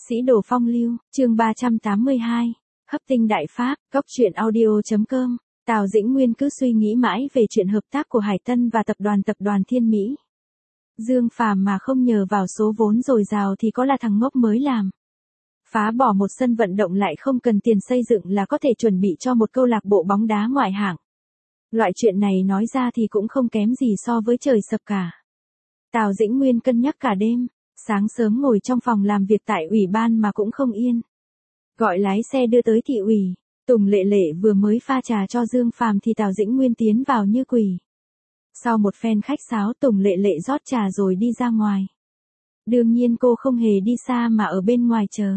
Sĩ đồ phong lưu, chương 382, hấp tinh đại pháp, góc truyện audio.com. Tào Dĩnh Nguyên cứ suy nghĩ mãi về chuyện hợp tác của Hải Tân và tập đoàn Thiên Mỹ. Dương Phàm mà không nhờ vào số vốn dồi dào thì có là thằng ngốc mới làm. Phá bỏ một sân vận động lại không cần tiền xây dựng là có thể chuẩn bị cho một câu lạc bộ bóng đá ngoại hạng. Loại chuyện này nói ra thì cũng không kém gì so với trời sập cả. Tào Dĩnh Nguyên cân nhắc cả đêm, sáng sớm ngồi trong phòng làm việc tại ủy ban mà cũng không yên. Gọi lái xe đưa tới thị ủy, Tùng Lệ Lệ vừa mới pha trà cho Dương Phàm thì Tào Dĩnh Nguyên tiến vào như quỷ. Sau một phen khách sáo Tùng Lệ Lệ rót trà rồi đi ra ngoài. Đương nhiên cô không hề đi xa mà ở bên ngoài chờ.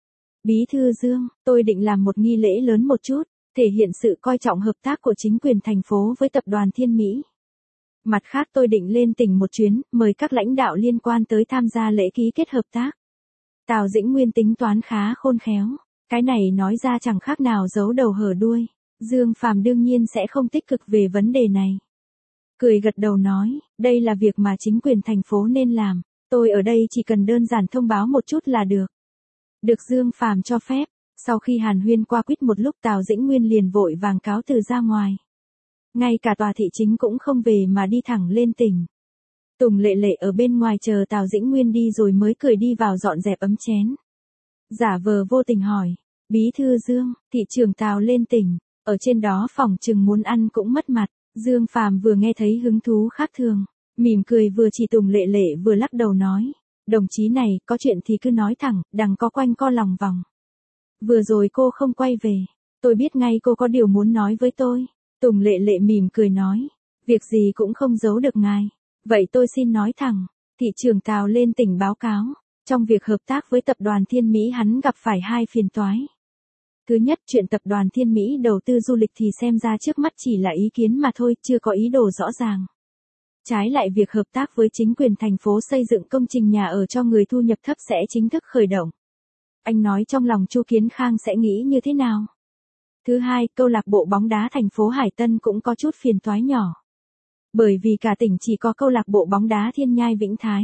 Bí thư Dương, tôi định làm một nghi lễ lớn một chút, thể hiện sự coi trọng hợp tác của chính quyền thành phố với tập đoàn Thiên Mỹ. Mặt khác tôi định lên tỉnh một chuyến, mời các lãnh đạo liên quan tới tham gia lễ ký kết hợp tác. Tào Dĩnh Nguyên tính toán khá khôn khéo, cái này nói ra chẳng khác nào giấu đầu hở đuôi. Dương Phàm đương nhiên sẽ không tích cực về vấn đề này. Cười gật đầu nói, đây là việc mà chính quyền thành phố nên làm, tôi ở đây chỉ cần đơn giản thông báo một chút là được. Được Dương Phàm cho phép, sau khi hàn huyên qua quýt một lúc Tào Dĩnh Nguyên liền vội vàng cáo từ ra ngoài. Ngay cả tòa thị chính cũng không về mà đi thẳng lên tỉnh. Tùng Lệ Lệ ở bên ngoài chờ Tào Dĩnh Nguyên đi rồi mới cười đi vào dọn dẹp ấm chén. Giả vờ vô tình hỏi, Bí thư Dương, thị trưởng Tào lên tỉnh, ở trên đó phỏng chừng muốn ăn cũng mất mặt. Dương Phàm vừa nghe thấy hứng thú khác thường, mỉm cười vừa chỉ Tùng Lệ Lệ vừa lắc đầu nói, đồng chí này, có chuyện thì cứ nói thẳng, đừng có quanh co lòng vòng. Vừa rồi cô không quay về, tôi biết ngay cô có điều muốn nói với tôi. Tùng Lệ Lệ mỉm cười nói, việc gì cũng không giấu được ngài. Vậy tôi xin nói thẳng, thị trưởng Tào lên tỉnh báo cáo, trong việc hợp tác với tập đoàn Thiên Mỹ hắn gặp phải hai phiền toái. Thứ nhất, chuyện tập đoàn Thiên Mỹ đầu tư du lịch thì xem ra trước mắt chỉ là ý kiến mà thôi, chưa có ý đồ rõ ràng. Trái lại việc hợp tác với chính quyền thành phố xây dựng công trình nhà ở cho người thu nhập thấp sẽ chính thức khởi động. Anh nói trong lòng Chu Kiến Khang sẽ nghĩ như thế nào? Thứ hai, câu lạc bộ bóng đá thành phố Hải Tân cũng có chút phiền toái nhỏ. Bởi vì cả tỉnh chỉ có câu lạc bộ bóng đá Thiên Nhai Vĩnh Thái.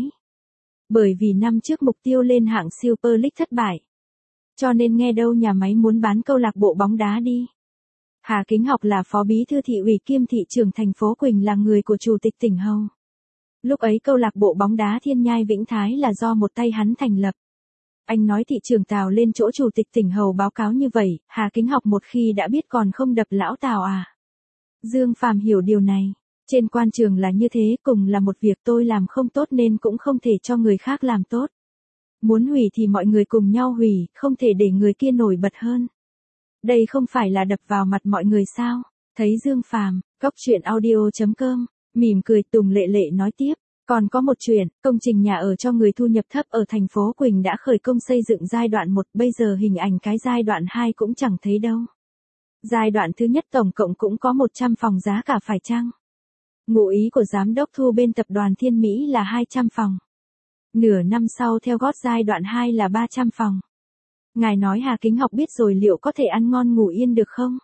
Bởi vì năm trước mục tiêu lên hạng Super League thất bại. Cho nên nghe đâu nhà máy muốn bán câu lạc bộ bóng đá đi. Hà Kính Học là phó bí thư thị ủy kiêm thị trưởng thành phố Quỳnh là người của chủ tịch tỉnh Hầu. Lúc ấy câu lạc bộ bóng đá Thiên Nhai Vĩnh Thái là do một tay hắn thành lập. Anh nói thị trưởng Tào lên chỗ chủ tịch tỉnh Hầu báo cáo như vậy, Hà Kính Học một khi đã biết còn không đập lão Tào à. Dương Phàm hiểu điều này. Trên quan trường là như thế, cùng là một việc tôi làm không tốt nên cũng không thể cho người khác làm tốt. Muốn hủy thì mọi người cùng nhau hủy, không thể để người kia nổi bật hơn. Đây không phải là đập vào mặt mọi người sao? Thấy Dương Phàm, góc truyện audio.com, mỉm cười Tùng Lệ Lệ nói tiếp. Còn có một chuyện, công trình nhà ở cho người thu nhập thấp ở thành phố Quỳnh đã khởi công xây dựng giai đoạn 1, bây giờ hình ảnh cái giai đoạn 2 cũng chẳng thấy đâu. Giai đoạn thứ nhất tổng cộng cũng có 100 phòng giá cả phải chăng? Ngụ ý của giám đốc Thu bên tập đoàn Thiên Mỹ là 200 phòng. Nửa năm sau theo gót giai đoạn 2 là 300 phòng. Ngài nói Hà Kính Học biết rồi liệu có thể ăn ngon ngủ yên được không?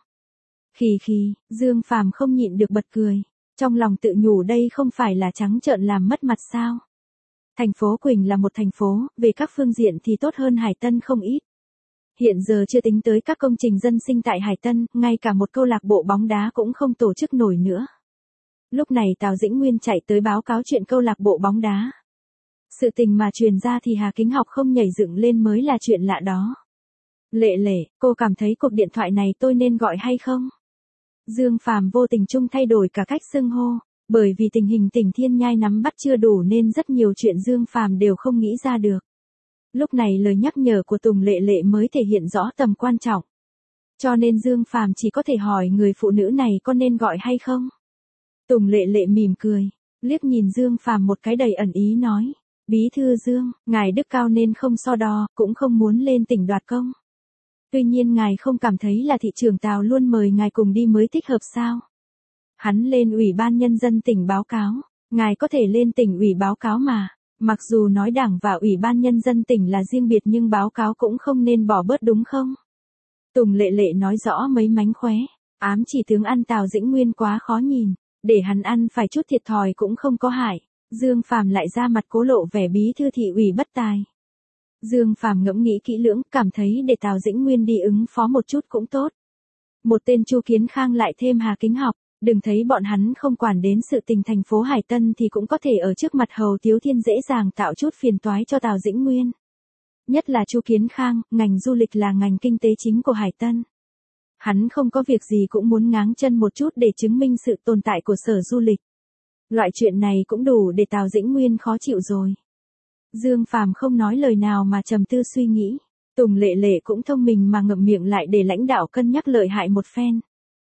Khì, Dương Phàm không nhịn được bật cười. Trong lòng tự nhủ đây không phải là trắng trợn làm mất mặt sao? Thành phố Quỳnh là một thành phố, về các phương diện thì tốt hơn Hải Tân không ít. Hiện giờ chưa tính tới các công trình dân sinh tại Hải Tân, ngay cả một câu lạc bộ bóng đá cũng không tổ chức nổi nữa. Lúc này Tào Dĩnh Nguyên chạy tới báo cáo chuyện câu lạc bộ bóng đá. Sự tình mà truyền ra thì Hà Kính Học không nhảy dựng lên mới là chuyện lạ đó. Lệ Lệ, cô cảm thấy cuộc điện thoại này tôi nên gọi hay không? Dương Phàm vô tình chung thay đổi cả cách xưng hô, bởi vì tình hình tỉnh Thiên Nhai nắm bắt chưa đủ nên rất nhiều chuyện Dương Phàm đều không nghĩ ra được. Lúc này lời nhắc nhở của Tùng Lệ Lệ mới thể hiện rõ tầm quan trọng. Cho nên Dương Phàm chỉ có thể hỏi người phụ nữ này có nên gọi hay không. Tùng Lệ Lệ mỉm cười, liếc nhìn Dương Phàm một cái đầy ẩn ý nói, Bí thư Dương, ngài đức cao nên không so đo, cũng không muốn lên tỉnh đoạt công. Tuy nhiên ngài không cảm thấy là thị trưởng Tào luôn mời ngài cùng đi mới thích hợp sao? Hắn lên Ủy ban Nhân dân tỉnh báo cáo, ngài có thể lên tỉnh ủy báo cáo mà. Mặc dù nói Đảng và Ủy ban Nhân dân tỉnh là riêng biệt nhưng báo cáo cũng không nên bỏ bớt đúng không? Tùng Lệ Lệ nói rõ mấy mánh khóe, ám chỉ tướng ăn Tào Dĩnh Nguyên quá khó nhìn, để hắn ăn phải chút thiệt thòi cũng không có hại. Dương Phàm lại ra mặt cố lộ vẻ bí thư thị ủy bất tài. Dương Phàm ngẫm nghĩ kỹ lưỡng, cảm thấy để Tào Dĩnh Nguyên đi ứng phó một chút cũng tốt. Một tên Chu Kiến Khang lại thêm Hà Kính Học, đừng thấy bọn hắn không quản đến sự tình thành phố Hải Tân thì cũng có thể ở trước mặt Hầu Tiếu Thiên dễ dàng tạo chút phiền toái cho Tào Dĩnh Nguyên. Nhất là Chu Kiến Khang, ngành du lịch là ngành kinh tế chính của Hải Tân. Hắn không có việc gì cũng muốn ngáng chân một chút để chứng minh sự tồn tại của sở du lịch. Loại chuyện này cũng đủ để Tào Dĩnh Nguyên khó chịu rồi. Dương Phàm không nói lời nào mà trầm tư suy nghĩ. Tùng Lệ Lệ cũng thông minh mà ngậm miệng lại để lãnh đạo cân nhắc lợi hại một phen.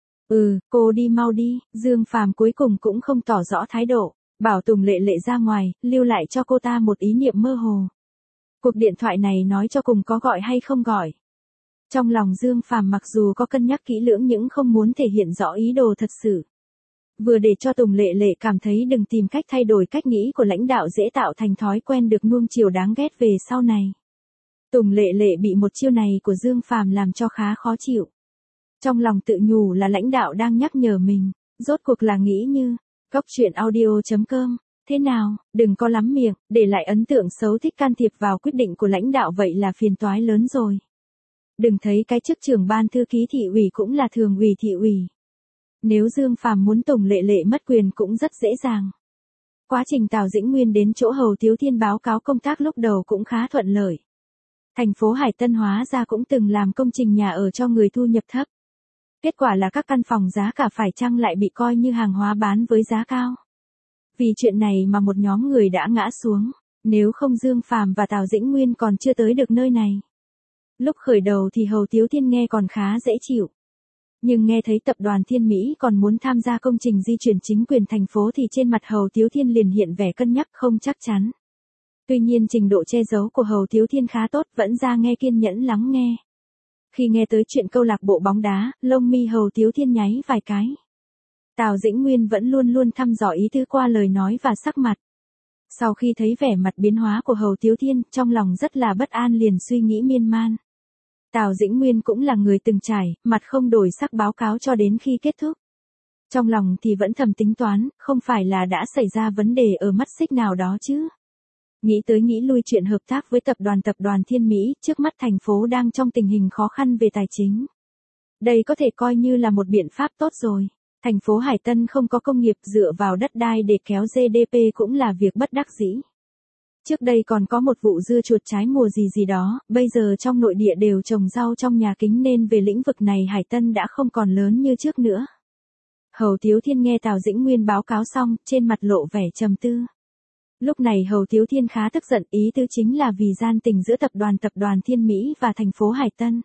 Cô đi mau đi, Dương Phàm cuối cùng cũng không tỏ rõ thái độ, bảo Tùng Lệ Lệ ra ngoài, lưu lại cho cô ta một ý niệm mơ hồ. Cuộc điện thoại này nói cho cùng có gọi hay không gọi. Trong lòng Dương Phàm mặc dù có cân nhắc kỹ lưỡng nhưng không muốn thể hiện rõ ý đồ thật sự. Vừa để cho Tùng Lệ Lệ cảm thấy đừng tìm cách thay đổi cách nghĩ của lãnh đạo dễ tạo thành thói quen được nuông chiều đáng ghét về sau này. Tùng Lệ Lệ bị một chiêu này của Dương Phàm làm cho khá khó chịu. Trong lòng tự nhủ là lãnh đạo đang nhắc nhở mình, rốt cuộc là nghĩ như, goctruyện.audio.com, thế nào, đừng có lắm miệng, để lại ấn tượng xấu thích can thiệp vào quyết định của lãnh đạo vậy là phiền toái lớn rồi. Đừng thấy cái chức trưởng ban thư ký thị ủy cũng là thường ủy thị ủy. Nếu Dương Phàm muốn Tùng Lệ Lệ mất quyền cũng rất dễ dàng. Quá trình Tào Dĩnh Nguyên đến chỗ Hầu Tiếu Thiên báo cáo công tác lúc đầu cũng khá thuận lợi. Thành phố Hải Tân hóa ra cũng từng làm công trình nhà ở cho người thu nhập thấp. Kết quả là các căn phòng giá cả phải chăng lại bị coi như hàng hóa bán với giá cao. Vì chuyện này mà một nhóm người đã ngã xuống, nếu không Dương Phàm và Tào Dĩnh Nguyên còn chưa tới được nơi này. Lúc khởi đầu thì Hầu Tiếu Thiên nghe còn khá dễ chịu. Nhưng nghe thấy tập đoàn Thiên Mỹ còn muốn tham gia công trình di chuyển chính quyền thành phố thì trên mặt Hầu Tiếu Thiên liền hiện vẻ cân nhắc không chắc chắn. Tuy nhiên trình độ che giấu của Hầu Tiếu Thiên khá tốt, vẫn ra nghe kiên nhẫn lắng nghe. Khi nghe tới chuyện câu lạc bộ bóng đá, lông mi Hầu Tiếu Thiên nháy vài cái. Tào Dĩnh Nguyên vẫn luôn luôn thăm dò ý tứ qua lời nói và sắc mặt. Sau khi thấy vẻ mặt biến hóa của Hầu Tiếu Thiên, trong lòng rất là bất an liền suy nghĩ miên man. Tào Dĩnh Nguyên cũng là người từng trải, mặt không đổi sắc báo cáo cho đến khi kết thúc. Trong lòng thì vẫn thầm tính toán, không phải là đã xảy ra vấn đề ở mắt xích nào đó chứ. Nghĩ tới nghĩ lui chuyện hợp tác với tập đoàn Thiên Mỹ, trước mắt thành phố đang trong tình hình khó khăn về tài chính. Đây có thể coi như là một biện pháp tốt rồi. Thành phố Hải Tân không có công nghiệp, dựa vào đất đai để kéo GDP cũng là việc bất đắc dĩ. Trước đây còn có một vụ dưa chuột trái mùa gì đó, bây giờ trong nội địa đều trồng rau trong nhà kính nên về lĩnh vực này Hải Tân đã không còn lớn như trước nữa. Hầu Tiếu Thiên nghe Tào Dĩnh Nguyên báo cáo xong, trên mặt lộ vẻ trầm tư. Lúc này Hầu Tiếu Thiên khá tức giận, ý tứ chính là vì gian tình giữa tập đoàn Thiên Mỹ và thành phố Hải Tân.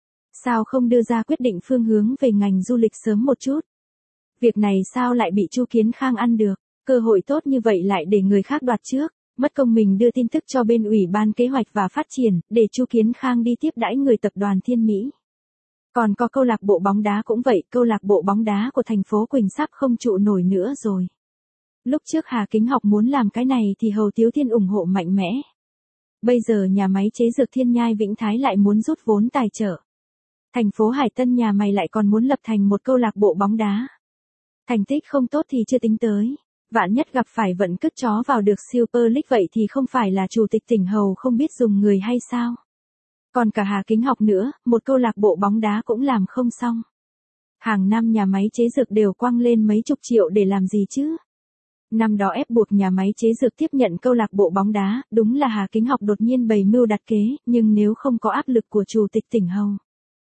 Sao không đưa ra quyết định phương hướng về ngành du lịch sớm một chút? Việc này sao lại bị Chu Kiến Khang ăn được, cơ hội tốt như vậy lại để người khác đoạt trước, mất công mình đưa tin tức cho bên Ủy ban Kế hoạch và Phát triển, để Chu Kiến Khang đi tiếp đãi người tập đoàn Thiên Mỹ. Còn có câu lạc bộ bóng đá cũng vậy, câu lạc bộ bóng đá của thành phố Quỳnh sắp không trụ nổi nữa rồi. Lúc trước Hà Kính Học muốn làm cái này thì Hầu Tiếu Thiên ủng hộ mạnh mẽ. Bây giờ nhà máy chế dược Thiên Nhai Vĩnh Thái lại muốn rút vốn tài trợ. Thành phố Hải Tân nhà mày lại còn muốn lập thành một câu lạc bộ bóng đá. Thành tích không tốt thì chưa tính tới. Vạn nhất gặp phải vận cứt chó vào được Super League vậy thì không phải là chủ tịch tỉnh Hầu không biết dùng người hay sao? Còn cả Hà Kính Học nữa, một câu lạc bộ bóng đá cũng làm không xong. Hàng năm nhà máy chế dược đều quăng lên mấy chục triệu để làm gì chứ? Năm đó ép buộc nhà máy chế dược tiếp nhận câu lạc bộ bóng đá, đúng là Hà Kính Học đột nhiên bày mưu đặt kế, nhưng nếu không có áp lực của chủ tịch tỉnh Hầu.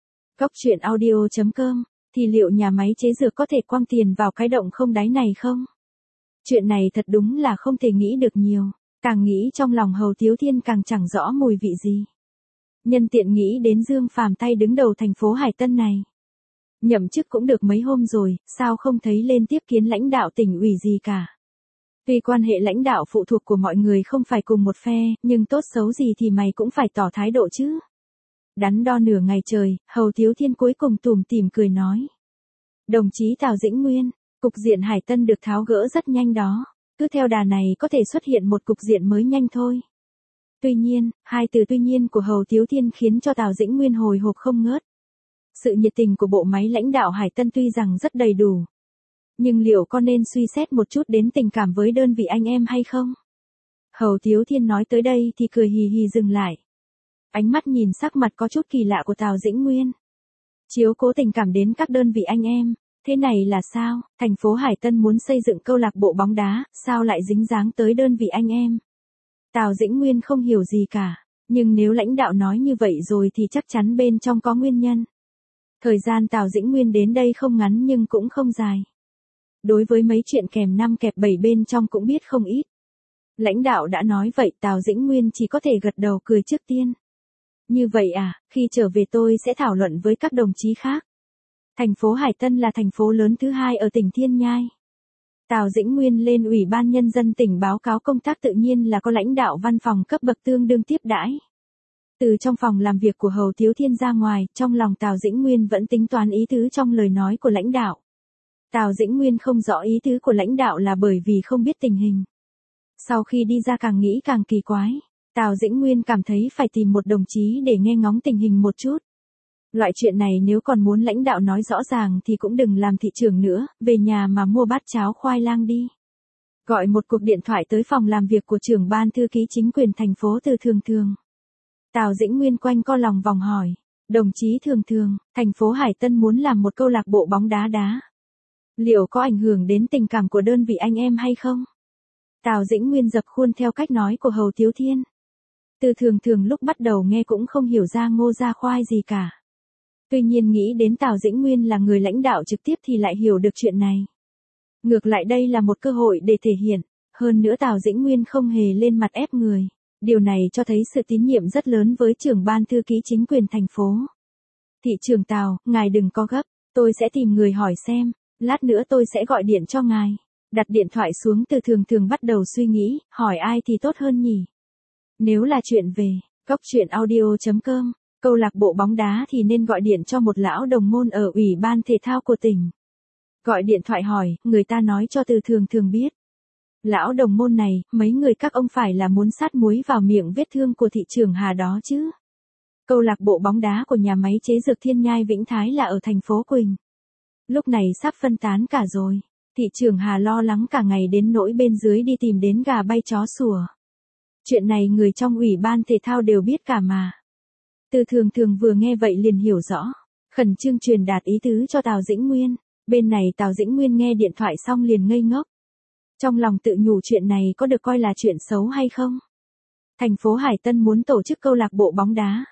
Goctruyện.audio.com, thì liệu nhà máy chế dược có thể quăng tiền vào cái động không đáy này không? Chuyện này thật đúng là không thể nghĩ được nhiều, càng nghĩ trong lòng Hầu Tiếu Thiên càng chẳng rõ mùi vị gì. Nhân tiện nghĩ đến Dương Phàm tay đứng đầu thành phố Hải Tân này. Nhậm chức cũng được mấy hôm rồi, sao không thấy lên tiếp kiến lãnh đạo tỉnh ủy gì cả. Tuy quan hệ lãnh đạo phụ thuộc của mọi người không phải cùng một phe, nhưng tốt xấu gì thì mày cũng phải tỏ thái độ chứ. Đắn đo nửa ngày trời, Hầu Tiếu Thiên cuối cùng tủm tỉm cười nói. Đồng chí Tào Dĩnh Nguyên, cục diện Hải Tân được tháo gỡ rất nhanh đó, cứ theo đà này có thể xuất hiện một cục diện mới nhanh thôi. Tuy nhiên, hai từ tuy nhiên của Hầu Tiếu Thiên khiến cho Tào Dĩnh Nguyên hồi hộp không ngớt. Sự nhiệt tình của bộ máy lãnh đạo Hải Tân tuy rằng rất đầy đủ. Nhưng liệu có nên suy xét một chút đến tình cảm với đơn vị anh em hay không? Hầu Tiếu Thiên nói tới đây thì cười hì hì dừng lại. Ánh mắt nhìn sắc mặt có chút kỳ lạ của Tào Dĩnh Nguyên. Chiếu cố tình cảm đến các đơn vị anh em. Thế này là sao? Thành phố Hải Tân muốn xây dựng câu lạc bộ bóng đá, sao lại dính dáng tới đơn vị anh em? Tào Dĩnh Nguyên không hiểu gì cả. Nhưng nếu lãnh đạo nói như vậy rồi thì chắc chắn bên trong có nguyên nhân. Thời gian Tào Dĩnh Nguyên đến đây không ngắn nhưng cũng không dài. Đối với mấy chuyện kèm 5 kẹp 7 bên trong cũng biết không ít. Lãnh đạo đã nói vậy Tào Dĩnh Nguyên chỉ có thể gật đầu cười trước tiên. Như vậy à, khi trở về tôi sẽ thảo luận với các đồng chí khác. Thành phố Hải Tân là thành phố lớn thứ 2 ở tỉnh Thiên Nhai. Tào Dĩnh Nguyên lên Ủy ban Nhân dân tỉnh báo cáo công tác tự nhiên là có lãnh đạo văn phòng cấp bậc tương đương tiếp đãi. Từ trong phòng làm việc của Hầu Thiếu Thiên ra ngoài, trong lòng Tào Dĩnh Nguyên vẫn tính toán ý tứ trong lời nói của lãnh đạo. Tào Dĩnh Nguyên không rõ ý tứ của lãnh đạo là bởi vì không biết tình hình. Sau khi đi ra càng nghĩ càng kỳ quái, Tào Dĩnh Nguyên cảm thấy phải tìm một đồng chí để nghe ngóng tình hình một chút. Loại chuyện này nếu còn muốn lãnh đạo nói rõ ràng thì cũng đừng làm thị trưởng nữa, về nhà mà mua bát cháo khoai lang đi. Gọi một cuộc điện thoại tới phòng làm việc của trưởng ban thư ký chính quyền thành phố Từ Thường Thường. Tào Dĩnh Nguyên quanh co lòng vòng hỏi, đồng chí Thường Thường, thành phố Hải Tân muốn làm một câu lạc bộ bóng đá. Liệu có ảnh hưởng đến tình cảm của đơn vị anh em hay không? Tào Dĩnh Nguyên dập khuôn theo cách nói của Hầu Thiếu Thiên. Từ Thường Thường lúc bắt đầu nghe cũng không hiểu ra ngô ra khoai gì cả. Tuy nhiên nghĩ đến Tào Dĩnh Nguyên là người lãnh đạo trực tiếp thì lại hiểu được chuyện này. Ngược lại đây là một cơ hội để thể hiện, hơn nữa Tào Dĩnh Nguyên không hề lên mặt ép người. Điều này cho thấy sự tín nhiệm rất lớn với trưởng ban thư ký chính quyền thành phố. Thị trưởng Tào, ngài đừng có gấp, tôi sẽ tìm người hỏi xem, lát nữa tôi sẽ gọi điện cho ngài. Đặt điện thoại xuống Từ Thường Thường bắt đầu suy nghĩ, hỏi ai thì tốt hơn nhỉ? Nếu là chuyện về, cóc truyện audio.com, câu lạc bộ bóng đá thì nên gọi điện cho một lão đồng môn ở Ủy ban Thể thao của tỉnh. Gọi điện thoại hỏi, người ta nói cho Từ Thường Thường biết. Lão đồng môn này, mấy người các ông phải là muốn sát muối vào miệng vết thương của thị trưởng Hà đó chứ. Câu lạc bộ bóng đá của nhà máy chế dược Thiên Nhai Vĩnh Thái là ở thành phố Quỳnh. Lúc này sắp phân tán cả rồi. Thị trưởng Hà lo lắng cả ngày đến nỗi bên dưới đi tìm đến gà bay chó sủa. Chuyện này người trong Ủy ban Thể thao đều biết cả mà. Từ Thường Thường vừa nghe vậy liền hiểu rõ. Khẩn trương truyền đạt ý tứ cho Tào Dĩnh Nguyên. Bên này Tào Dĩnh Nguyên nghe điện thoại xong liền ngây ngốc. Trong lòng tự nhủ chuyện này có được coi là chuyện xấu hay không? Thành phố Hải Tân muốn tổ chức câu lạc bộ bóng đá.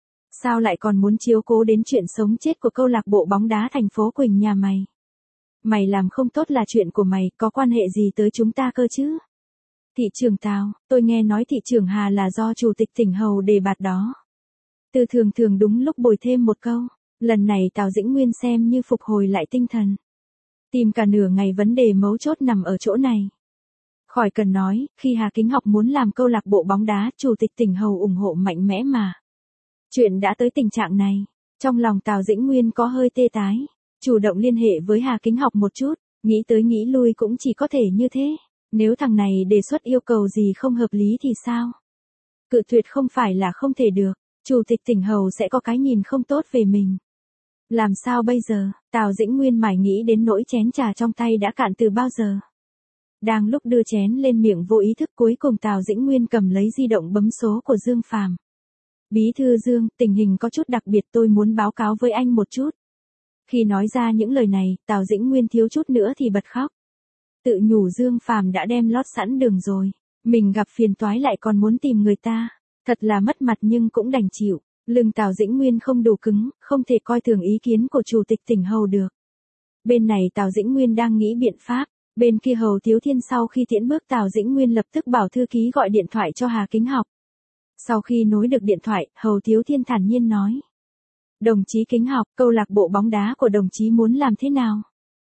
Sao lại còn muốn chiếu cố đến chuyện sống chết của câu lạc bộ bóng đá thành phố Quỳnh nhà mày? Mày làm không tốt là chuyện của mày, có quan hệ gì tới chúng ta cơ chứ? Thị trưởng Tào, tôi nghe nói thị trưởng Hà là do chủ tịch tỉnh Hầu đề bạt đó. Từ Thường Thường đúng lúc bồi thêm một câu. Lần này Tào Dĩnh Nguyên xem như phục hồi lại tinh thần. Tìm cả nửa ngày vấn đề mấu chốt nằm ở chỗ này. Khỏi cần nói, khi Hà Kính Học muốn làm câu lạc bộ bóng đá, chủ tịch tỉnh Hầu ủng hộ mạnh mẽ mà. Chuyện đã tới tình trạng này, trong lòng Tào Dĩnh Nguyên có hơi tê tái. Chủ động liên hệ với Hà Kính Học một chút, nghĩ tới nghĩ lui cũng chỉ có thể như thế. Nếu thằng này đề xuất yêu cầu gì không hợp lý thì sao? Cự tuyệt không phải là không thể được, chủ tịch tỉnh Hầu sẽ có cái nhìn không tốt về mình. Làm sao bây giờ? Tào Dĩnh Nguyên mải nghĩ đến nỗi chén trà trong tay đã cạn từ bao giờ. Đang lúc đưa chén lên miệng vô ý thức cuối cùng Tào Dĩnh Nguyên cầm lấy di động bấm số của Dương Phàm. Bí thư Dương, tình hình có chút đặc biệt tôi muốn báo cáo với anh một chút. Khi nói ra những lời này, Tào Dĩnh Nguyên thiếu chút nữa thì bật khóc. Tự nhủ Dương Phàm đã đem lót sẵn đường rồi. Mình gặp phiền toái lại còn muốn tìm người ta. Thật là mất mặt nhưng cũng đành chịu. Lưng Tào Dĩnh Nguyên không đủ cứng, không thể coi thường ý kiến của chủ tịch tỉnh Hầu được. Bên này Tào Dĩnh Nguyên đang nghĩ biện pháp. Bên kia Hầu Thiếu Thiên sau khi tiễn bước Tào Dĩnh Nguyên lập tức bảo thư ký gọi điện thoại cho Hà Kính Học. Sau khi nối được điện thoại, Hầu Thiếu Thiên thản nhiên nói. Đồng chí Kính Học, câu lạc bộ bóng đá của đồng chí muốn làm thế nào?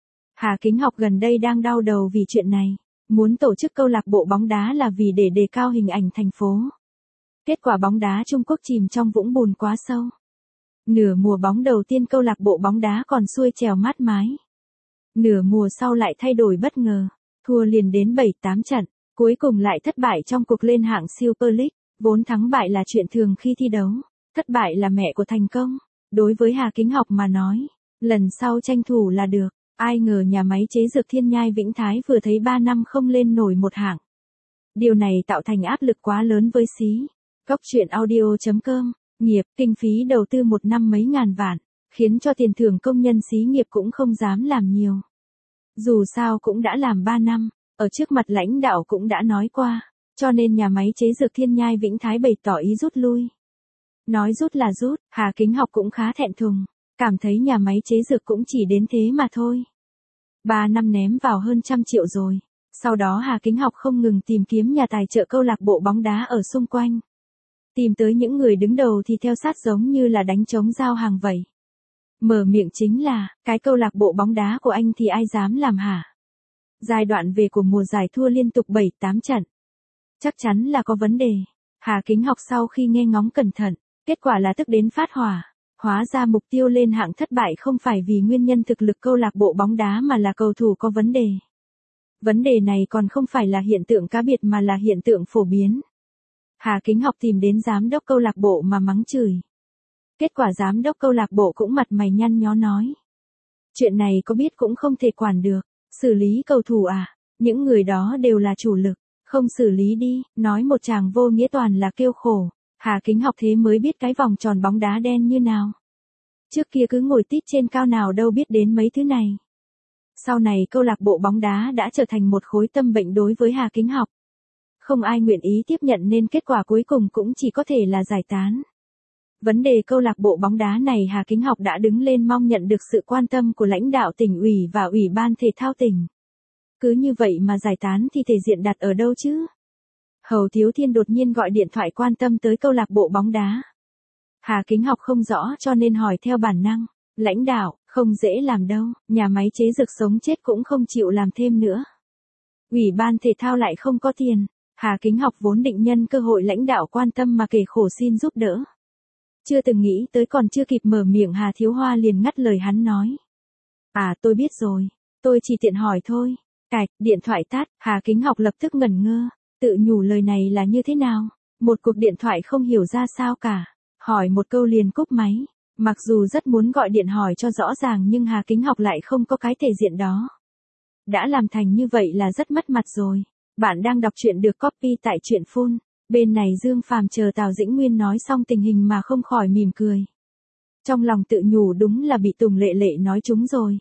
Hà Kính Học gần đây đang đau đầu vì chuyện này. Muốn tổ chức câu lạc bộ bóng đá là vì để đề cao hình ảnh thành phố. Kết quả bóng đá Trung Quốc chìm trong vũng bùn quá sâu. Nửa mùa bóng đầu tiên câu lạc bộ bóng đá còn xuôi trèo mát mái. Nửa mùa sau lại thay đổi bất ngờ, thua liền đến 7-8 trận, cuối cùng lại thất bại trong cuộc lên hạng Super League, vốn thắng bại là chuyện thường khi thi đấu, thất bại là mẹ của thành công. Đối với Hà Kính Học mà nói, lần sau tranh thủ là được, ai ngờ nhà máy chế dược Thiên Nhai Vĩnh Thái vừa thấy 3 năm không lên nổi một hạng. Điều này tạo thành áp lực quá lớn với xí. Cóc truyện audio.com nghiệp, kinh phí đầu tư một năm mấy ngàn vạn, khiến cho tiền thưởng công nhân xí nghiệp cũng không dám làm nhiều. Dù sao cũng đã làm 3 năm, ở trước mặt lãnh đạo cũng đã nói qua, cho nên nhà máy chế dược Thiên Nhai Vĩnh Thái bày tỏ ý rút lui. Nói rút là rút, Hà Kính Học cũng khá thẹn thùng, cảm thấy nhà máy chế dược cũng chỉ đến thế mà thôi. 3 năm ném vào hơn 100 triệu rồi. Sau đó Hà Kính Học không ngừng tìm kiếm nhà tài trợ câu lạc bộ bóng đá ở xung quanh. Tìm tới những người đứng đầu thì theo sát giống như là đánh trống giao hàng vậy. Mở miệng chính là, cái câu lạc bộ bóng đá của anh thì ai dám làm hả? Giai đoạn về của mùa giải thua liên tục 7-8 trận. Chắc chắn là có vấn đề. Hà Kính Học sau khi nghe ngóng cẩn thận, kết quả là tức đến phát hỏa. Hóa ra mục tiêu lên hạng thất bại không phải vì nguyên nhân thực lực câu lạc bộ bóng đá mà là cầu thủ có vấn đề. Vấn đề này còn không phải là hiện tượng cá biệt mà là hiện tượng phổ biến. Hà Kính Học tìm đến giám đốc câu lạc bộ mà mắng chửi. Kết quả giám đốc câu lạc bộ cũng mặt mày nhăn nhó nói. Chuyện này có biết cũng không thể quản được, xử lý cầu thủ à, những người đó đều là chủ lực, không xử lý đi, nói một tràng vô nghĩa toàn là kêu khổ. Hà Kính Học thế mới biết cái vòng tròn bóng đá đen như nào. Trước kia cứ ngồi tít trên cao nào đâu biết đến mấy thứ này. Sau này câu lạc bộ bóng đá đã trở thành một khối tâm bệnh đối với Hà Kính Học. Không ai nguyện ý tiếp nhận nên kết quả cuối cùng cũng chỉ có thể là giải tán. Vấn đề câu lạc bộ bóng đá này Hà Kính Học đã đứng lên mong nhận được sự quan tâm của lãnh đạo tỉnh ủy và ủy ban thể thao tỉnh. Cứ như vậy mà giải tán thì thể diện đặt ở đâu chứ? Hầu Thiếu Thiên đột nhiên gọi điện thoại quan tâm tới câu lạc bộ bóng đá. Hà Kính Học không rõ cho nên hỏi theo bản năng. Lãnh đạo, không dễ làm đâu, nhà máy chế dược sống chết cũng không chịu làm thêm nữa. Ủy ban thể thao lại không có tiền. Hà Kính Học vốn định nhân cơ hội lãnh đạo quan tâm mà kể khổ xin giúp đỡ. Chưa từng nghĩ tới còn chưa kịp mở miệng Hà Thiếu Hoa liền ngắt lời hắn nói. À tôi biết rồi, tôi chỉ tiện hỏi thôi. Cạch, điện thoại tắt, Hà Kính Học lập tức ngẩn ngơ, tự nhủ lời này là như thế nào. Một cuộc điện thoại không hiểu ra sao cả, hỏi một câu liền cúp máy. Mặc dù rất muốn gọi điện hỏi cho rõ ràng nhưng Hà Kính Học lại không có cái thể diện đó. Đã làm thành như vậy là rất mất mặt rồi. Bạn đang đọc truyện được copy tại truyện Phun. Bên này Dương Phàm chờ Tào Dĩnh Nguyên nói xong tình hình mà không khỏi mỉm cười. Trong lòng tự nhủ đúng là bị Tùng Lệ Lệ nói trúng rồi.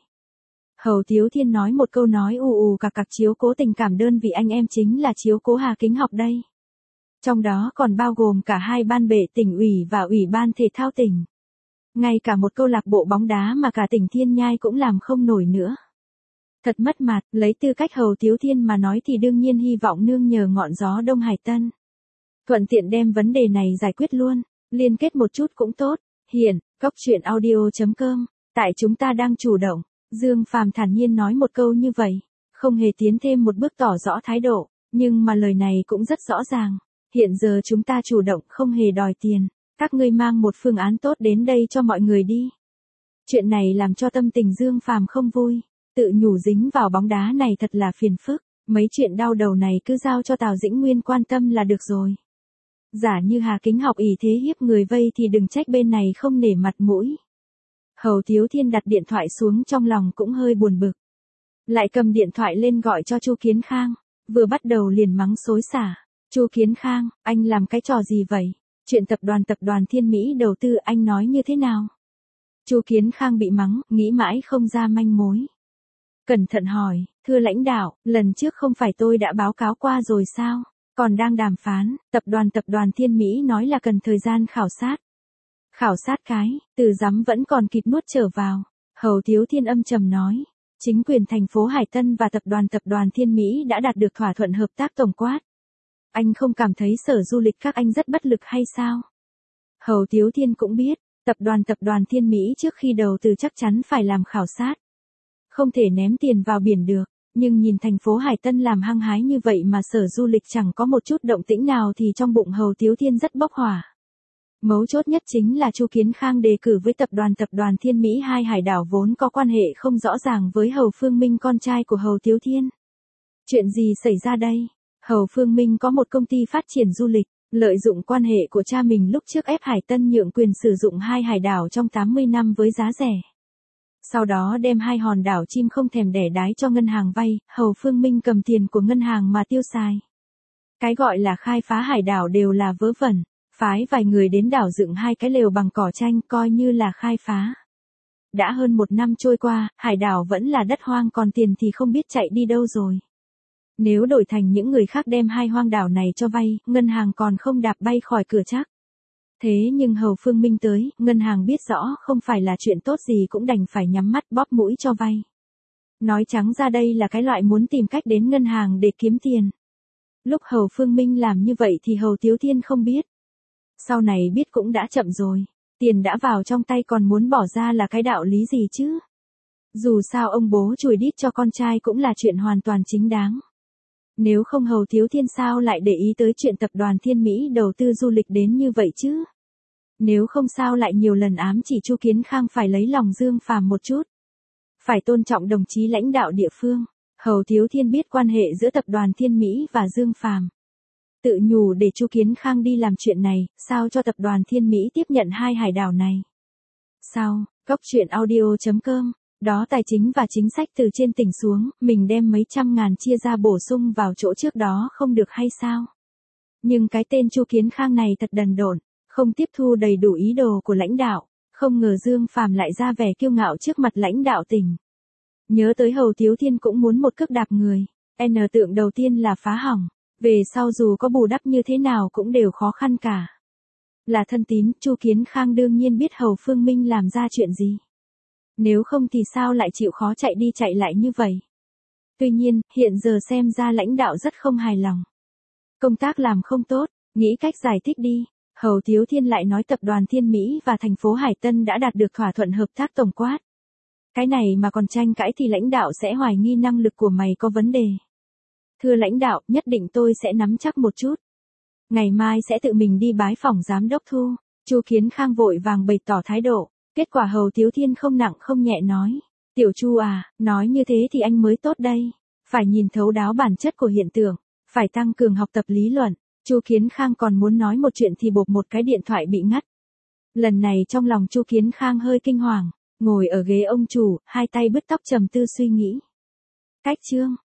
Hầu Thiếu Thiên nói một câu nói ù ù cặc cặc chiếu cố tình cảm đơn vị anh em chính là chiếu cố Hà Kính Học đây. Trong đó còn bao gồm cả hai ban bệ tỉnh ủy và ủy ban thể thao tỉnh. Ngay cả một câu lạc bộ bóng đá mà cả tỉnh Thiên Nhai cũng làm không nổi nữa. Thật mất mặt, lấy tư cách Hầu Thiếu Thiên mà nói thì đương nhiên hy vọng nương nhờ ngọn gió Đông Hải Tân. Thuận tiện đem vấn đề này giải quyết luôn, liên kết một chút cũng tốt. Hiện, coctruyện.audio.com, tại chúng ta đang chủ động. Dương Phàm thản nhiên nói một câu như vậy, không hề tiến thêm một bước tỏ rõ thái độ, nhưng mà lời này cũng rất rõ ràng. Hiện giờ chúng ta chủ động không hề đòi tiền, các ngươi mang một phương án tốt đến đây cho mọi người đi. Chuyện này làm cho tâm tình Dương Phàm không vui, tự nhủ dính vào bóng đá này thật là phiền phức, mấy chuyện đau đầu này cứ giao cho Tào Dĩnh Nguyên quan tâm là được rồi. Giả như Hà Kính Học ỷ thế hiếp người vây thì đừng trách bên này không nể mặt mũi. Hầu Thiếu Thiên đặt điện thoại xuống trong lòng cũng hơi buồn bực. Lại cầm điện thoại lên gọi cho Chu Kiến Khang, vừa bắt đầu liền mắng xối xả. Chu Kiến Khang, anh làm cái trò gì vậy? Chuyện tập đoàn Thiên Mỹ đầu tư anh nói như thế nào? Chu Kiến Khang bị mắng, nghĩ mãi không ra manh mối. Cẩn thận hỏi, thưa lãnh đạo, lần trước không phải tôi đã báo cáo qua rồi sao? Còn đang đàm phán, tập đoàn Thiên Mỹ nói là cần thời gian khảo sát. Khảo sát cái, từ giám vẫn còn kịp nuốt trở vào. Hầu Thiếu Thiên âm trầm nói, chính quyền thành phố Hải Tân và tập đoàn Thiên Mỹ đã đạt được thỏa thuận hợp tác tổng quát. Anh không cảm thấy sở du lịch các anh rất bất lực hay sao? Hầu Thiếu Thiên cũng biết, tập đoàn Thiên Mỹ trước khi đầu tư chắc chắn phải làm khảo sát. Không thể ném tiền vào biển được, nhưng nhìn thành phố Hải Tân làm hăng hái như vậy mà sở du lịch chẳng có một chút động tĩnh nào thì trong bụng Hầu Thiếu Thiên rất bốc hỏa. Mấu chốt nhất chính là Chu Kiến Khang đề cử với tập đoàn Thiên Mỹ hai hải đảo vốn có quan hệ không rõ ràng với Hầu Phương Minh con trai của Hầu Thiếu Thiên. Chuyện gì xảy ra đây? Hầu Phương Minh có một công ty phát triển du lịch, lợi dụng quan hệ của cha mình lúc trước ép Hải Tân nhượng quyền sử dụng hai hải đảo trong 80 năm với giá rẻ. Sau đó đem hai hòn đảo chim không thèm đẻ đái cho ngân hàng vay, Hầu Phương Minh cầm tiền của ngân hàng mà tiêu xài. Cái gọi là khai phá hải đảo đều là vớ vẩn. Phái vài người đến đảo dựng 2 cái lều bằng cỏ tranh coi như là khai phá. Đã hơn 1 năm trôi qua, hải đảo vẫn là đất hoang còn tiền thì không biết chạy đi đâu rồi. Nếu đổi thành những người khác đem 2 hoang đảo này cho vay, ngân hàng còn không đạp bay khỏi cửa chắc. Thế nhưng Hầu Phương Minh tới, ngân hàng biết rõ không phải là chuyện tốt gì cũng đành phải nhắm mắt bóp mũi cho vay. Nói trắng ra đây là cái loại muốn tìm cách đến ngân hàng để kiếm tiền. Lúc Hầu Phương Minh làm như vậy thì Hầu Tiếu Thiên không biết. Sau này biết cũng đã chậm rồi. Tiền đã vào trong tay còn muốn bỏ ra là cái đạo lý gì chứ? Dù sao ông bố chùi đít cho con trai cũng là chuyện hoàn toàn chính đáng. Nếu không Hầu Tiếu Thiên sao lại để ý tới chuyện tập đoàn Thiên Mỹ đầu tư du lịch đến như vậy chứ? Nếu không sao lại nhiều lần ám chỉ Chu Kiến Khang phải lấy lòng Dương Phàm một chút. Phải tôn trọng đồng chí lãnh đạo địa phương. Hầu Tiếu Thiên biết quan hệ giữa tập đoàn Thiên Mỹ và Dương Phàm. Tự nhủ để Chu Kiến Khang đi làm chuyện này, sao cho tập đoàn Thiên Mỹ tiếp nhận 2 hải đảo này. Sau, coctruyện.audio.com, đó tài chính và chính sách từ trên tỉnh xuống, mình đem mấy trăm ngàn chia ra bổ sung vào chỗ trước đó không được hay sao? Nhưng cái tên Chu Kiến Khang này thật đần độn, không tiếp thu đầy đủ ý đồ của lãnh đạo, không ngờ Dương Phàm lại ra vẻ kiêu ngạo trước mặt lãnh đạo tỉnh. Nhớ tới Hầu Tiếu Thiên cũng muốn một cước đạp người, tượng đầu tiên là phá hỏng, về sau dù có bù đắp như thế nào cũng đều khó khăn cả. Là thân tín, Chu Kiến Khang đương nhiên biết Hầu Phương Minh làm ra chuyện gì. Nếu không thì sao lại chịu khó chạy đi chạy lại như vậy. Tuy nhiên, hiện giờ xem ra lãnh đạo rất không hài lòng. Công tác làm không tốt, nghĩ cách giải thích đi. Hầu Tiếu Thiên lại nói tập đoàn Thiên Mỹ và thành phố Hải Tân đã đạt được thỏa thuận hợp tác tổng quát. Cái này mà còn tranh cãi thì lãnh đạo sẽ hoài nghi năng lực của mày có vấn đề. Thưa lãnh đạo, nhất định tôi sẽ nắm chắc một chút. Ngày mai sẽ tự mình đi bái phỏng giám đốc Thu. Chu Kiến Khang vội vàng bày tỏ thái độ. Kết quả Hầu Tiếu Thiên không nặng không nhẹ nói. Tiểu Chu à, nói như thế thì anh mới tốt đây. Phải nhìn thấu đáo bản chất của hiện tượng. Phải tăng cường học tập lý luận. Chu Kiến Khang còn muốn nói một chuyện thì bộp một cái điện thoại bị ngắt. Lần này trong lòng Chu Kiến Khang hơi kinh hoàng. Ngồi ở ghế ông chủ, 2 tay bứt tóc trầm tư suy nghĩ. Cách chương.